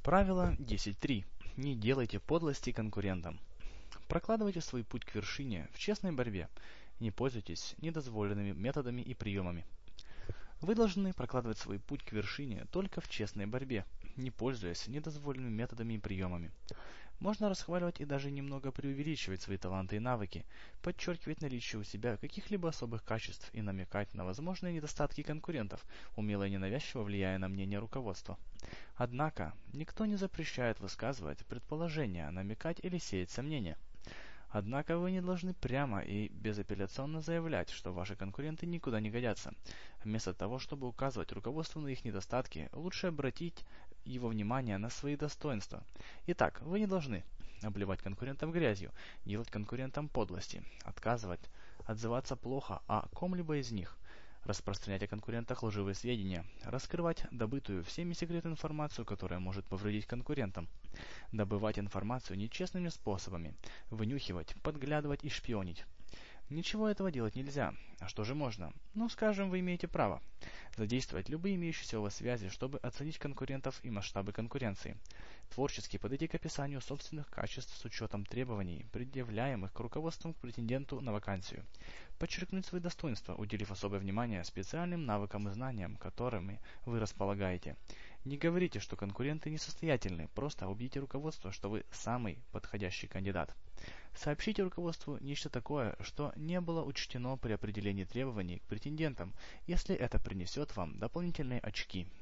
Правило 10.3. Не делайте подлости конкурентам. Прокладывайте свой путь к вершине в честной борьбе. Не пользуйтесь недозволенными методами и приемами. Вы должны прокладывать свой путь к вершине только в честной борьбе, не пользуясь недозволенными методами и приемами. Можно расхваливать и даже немного преувеличивать свои таланты и навыки, подчеркивать наличие у себя каких-либо особых качеств и намекать на возможные недостатки конкурентов, умело и ненавязчиво влияя на мнение руководства. Однако, никто не запрещает высказывать предположения, намекать или сеять сомнения. Однако вы не должны прямо и безапелляционно заявлять, что ваши конкуренты никуда не годятся. Вместо того, чтобы указывать руководству на их недостатки, лучше обратить его внимание на свои достоинства. Итак, вы не должны обливать конкурентов грязью, делать конкурентам подлости, отзываться плохо о ком-либо из них, распространять о конкурентах лживые сведения, раскрывать добытую всеми секретную информацию, которая может повредить конкурентам, добывать информацию нечестными способами, вынюхивать, подглядывать и шпионить. Ничего этого делать нельзя. А что же можно? Ну, скажем, вы имеете право задействовать любые имеющиеся у вас связи, чтобы оценить конкурентов и масштабы конкуренции. Творчески подойти к описанию собственных качеств с учетом требований, предъявляемых к руководству к претенденту на вакансию. Подчеркнуть свои достоинства, уделив особое внимание специальным навыкам и знаниям, которыми вы располагаете. Не говорите, что конкуренты несостоятельны, просто убедите руководство, что вы самый подходящий кандидат. Сообщите руководству нечто такое, что не было учтено при определении требований к претендентам, если это принесет вам дополнительные очки.